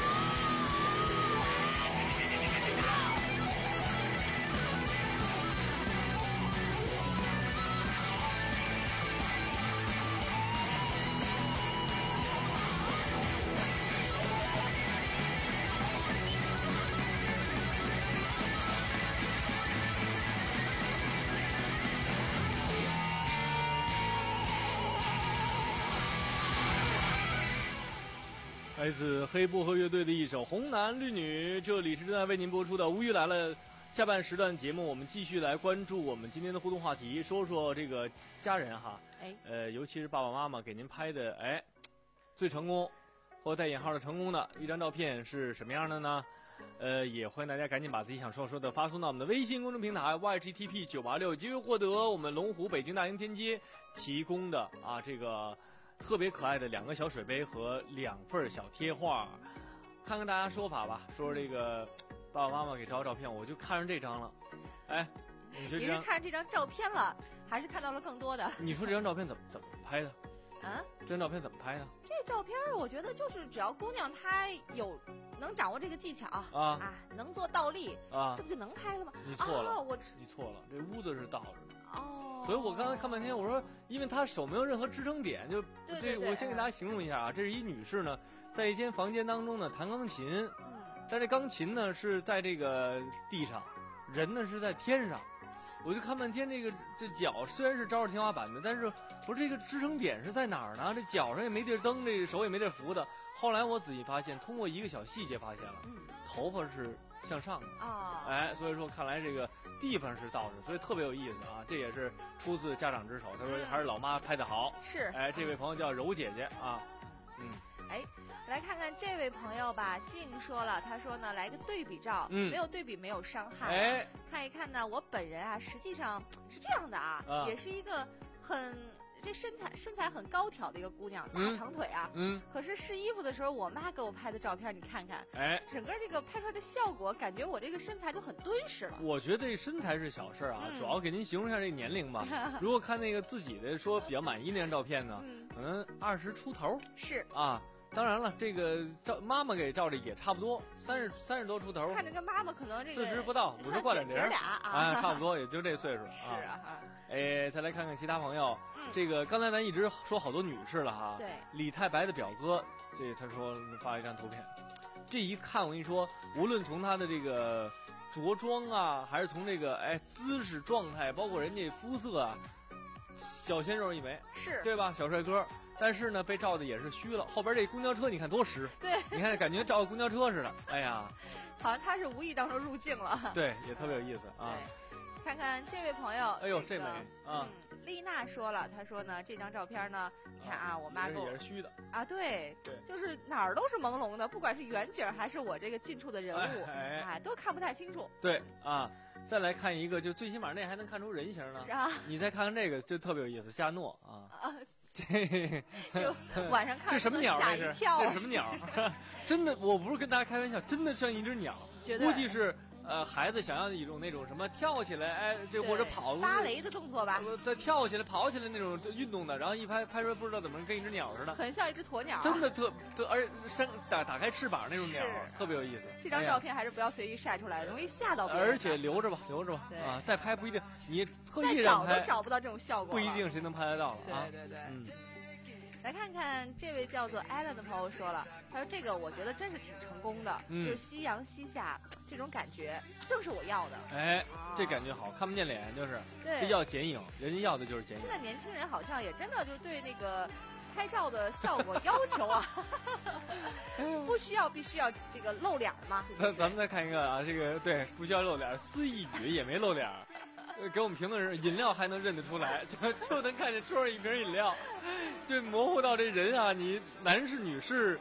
来自黑薄荷乐队的一首《红男绿女》，这里是正在为您播出的《无语来了》下半时段节目，我们继续来关注我们今天的互动话题，说说这个家人哈， 哎， 呃，尤其是爸爸妈妈给您拍的，哎，最成功或带引号的成功的一张照片是什么样的呢？呃，也欢迎大家赶紧把自己想说说的发送到我们的微信公众平台 Y G T P 九八六，机会获得我们龙湖北京大营天街提供的啊这个特别可爱的两个小水杯和两份小贴画。看看大家说法吧，说这个爸爸妈妈给照照片，我就看上这张了。哎，你说这张？ 你是看上这张照片了，还是看到了更多的？ 你说这张照片怎么怎么拍的？ 啊？ 这张照片怎么拍的？ 这照片我觉得就是只要姑娘她有能掌握这个技巧啊啊， 能做倒立啊， 这不就能拍了吗？ 你错了， 哦、我你错了，这屋子是倒着的。 哦， 所以我刚才看半天，我说，因为她手没有任何支撑点，就对对对这，我先给大家形容一下啊，这是一女士呢，在一间房间当中呢弹钢琴，嗯，但这钢琴呢是在这个地上，人呢是在天上。我就看半天，这个这脚虽然是招着天花板的，但是不是这个支撑点是在哪儿呢？这脚上也没地儿蹬，这个手也没地儿扶的。后来我仔细发现，通过一个小细节发现了，嗯，头发是向上的啊， 哎，所以说看来这个地方是倒着，所以特别有意思啊。这也是出自家长之手，他说还是老妈拍的好， 是， 哎，这位朋友叫柔姐姐啊，嗯， 哎。来看看这位朋友吧，静说了，他说呢，来个对比照，嗯，没有对比没有伤害、啊。 哎， 看一看呢，我本人啊，实际上是这样的啊，啊也是一个很这身材身材很高挑的一个姑娘，大长腿啊， 嗯， 可是试衣服的时候，我妈给我拍的照片，你看看， 哎， 整个这个拍出来的效果，感觉我这个身材就很敦实了。 我觉得这身材是小事啊，嗯、主要给您形容一下这个年龄吧。如果看那个自己的说比较满意那张照片呢，嗯、可能二十出头， 是啊。当然了，这个照妈妈给照的也差不多，三十三十多出头， 看着跟妈妈可能这个四十不到，五十过两零， 俩啊， 啊，差不多也就这岁数。 是啊， 哎，再来看看其他朋友， 嗯、 这个刚才咱一直说好多女士了哈， 对， 李太白的表哥，这他说发了一张图片，这一看我跟你说，无论从他的这个着装啊，还是从这个哎姿势状态，包括人家肤色啊，小鲜肉一枚， 是对吧？小帅哥。但是呢，被照的也是虚了。后边这公交车，你看多实。 对， 你看感觉照个公交车似的。哎呀， 好像他是无意当中入镜了。 对，也特别有意思啊。 看看这位朋友， 哎呦， 这美啊！ 嗯，丽娜说了，她说呢，这张照片呢，你看啊，我妈给我也是虚的啊，对， 对， 就是哪儿都是朦胧的，不管是远景还是我这个近处的人物， 哎， 哎都看不太清楚。 对啊，再来看一个，就最起码那还能看出人形呢。 啊， 你再看看这个，就特别有意思，夏诺啊。 啊。 这就晚上看这什么鸟？ 这是这什么鸟？真的，我不是跟大家开玩笑，真的像一只鸟，估计是呃孩子想要一种那种什么跳起来，哎，这或者跑芭蕾的动作吧， 对，跳起来、跑起来那种运动的，然后一拍拍出来不知道怎么跟一只鸟似的， 很像一只鸵鸟， 真的特特，而伸打打开翅膀那种鸟，特别有意思。 这张照片还是不要随意晒出来，容易吓到别人。 而且留着吧，留着吧，啊，再拍不一定，你特意再找都找不到这种效果， 不一定谁能拍得到了啊。 对对对， 嗯。 来看看这位叫做 Alan 的朋友说了，他说这个我觉得真是挺成功的， 嗯、 就是夕阳西下这种感觉，正是我要的。 哎，啊、这感觉好，看不见脸就是， 对， 这叫剪影，人家要的就是剪影。 现在年轻人好像也真的就是对那个拍照的效果要求啊，不需要必须要这个露脸嘛。 咱咱们再看一个啊，这个对，不需要露脸，司一举也没露脸。给我们评论是饮料还能认得出来，就就能看见桌上一瓶饮料，就模糊到这人啊，你男士女士，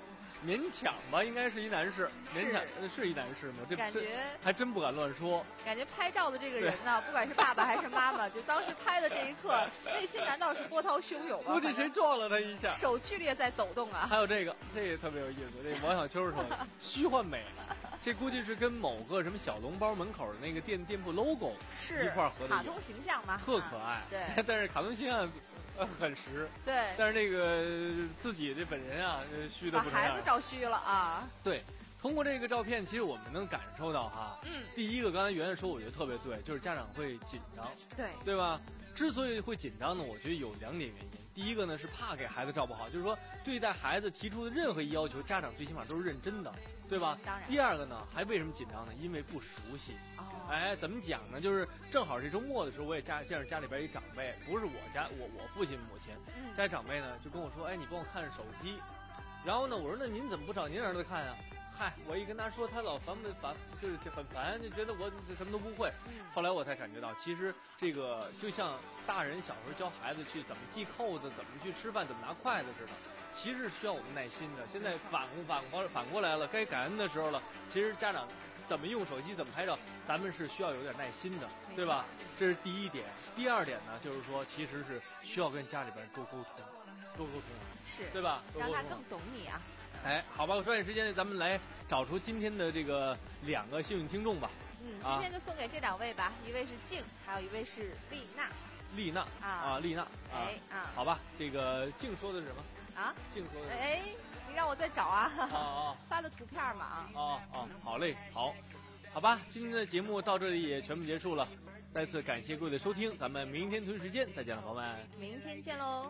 勉强吧，应该是一男士，勉强是一男士吗？这感觉还真不敢乱说。 感觉拍照的这个人呢，不管是爸爸还是妈妈，就当时拍的这一刻，内心难道是波涛汹涌吗？ 估计谁撞了他一下， 手剧烈在抖动啊！ 还有这个，这个特别有意思，这王小秋说的虚幻美，这估计是跟某个什么小笼包门口的那个店店铺 logo 是一块合的， 卡通形象嘛， 特可爱。 啊、对， 但是卡通形象。呃，很实， 对， 但是那个自己这本人啊，虚的不成样， 把孩子照虚了啊。 对，通过这个照片，其实我们能感受到哈， 嗯， 第一个刚才圆圆说，我觉得特别对，就是家长会紧张， 对， 对吧？之所以会紧张呢，我觉得有两点原因。第一个呢是怕给孩子照不好，就是说对待孩子提出的任何一要求，家长最起码都是认真的，对吧？ 当然。 第二个呢，还为什么紧张呢？因为不熟悉。 哦。 哎，怎么讲呢？就是正好这周末的时候，我也家见着家里边一长辈，不是我家我我父亲母亲， 嗯、 家长辈呢就跟我说，哎，你帮我看手机。然后呢，我说那您怎么不找您儿子看啊？嗨，我一跟他说，他老烦不烦，就是很烦，就觉得我什么都不会。后来我才感觉到，其实这个就像大人小时候教孩子去怎么系扣子，怎么去吃饭，怎么拿筷子似的，其实需要我们耐心的。现在反反过反过来了，该感恩的时候了。其实家长怎么用手机，怎么拍照，咱们是需要有点耐心的，对吧？这是第一点。第二点呢，就是说，其实是需要跟家里边多沟通，多沟通， 是对吧？ 让他更懂你啊。 哎，好吧，我抓紧时间，咱们来找出今天的这个两个幸运听众吧。 嗯， 啊、 今天就送给这两位吧，一位是静，还有一位是丽娜。 丽娜啊啊，丽娜啊， 哎啊， 好吧，这个静说的是什么？ 啊， 静说的是。 哎，你让我再找啊。 哦哦。 发的图片嘛啊。 哦哦，好嘞，好，好吧，今天的节目到这里也全部结束了，再次感谢各位的收听，咱们明天同一时间再见了，朋友们。 明天见喽。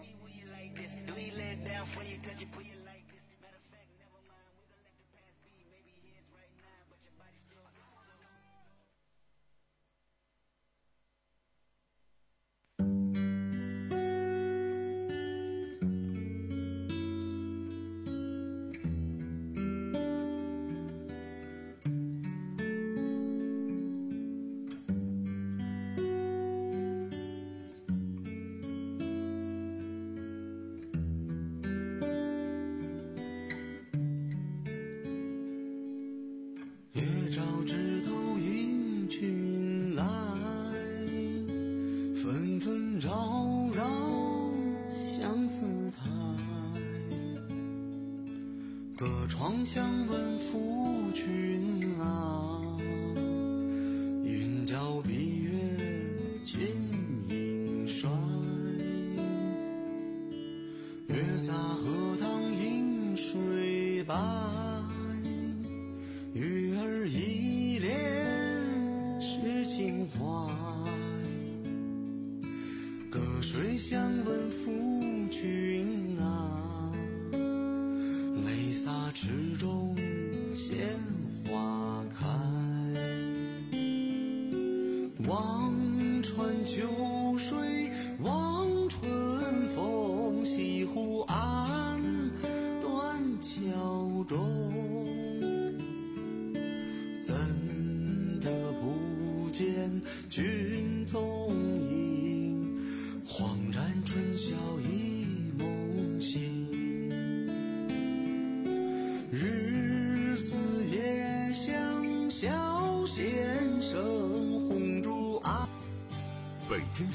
窗相问夫君啊，云脚碧月见影衰。月洒荷塘映水白，鱼儿一帘诗情怀。隔水相问夫君啊，眉洒池中鲜花开。望穿秋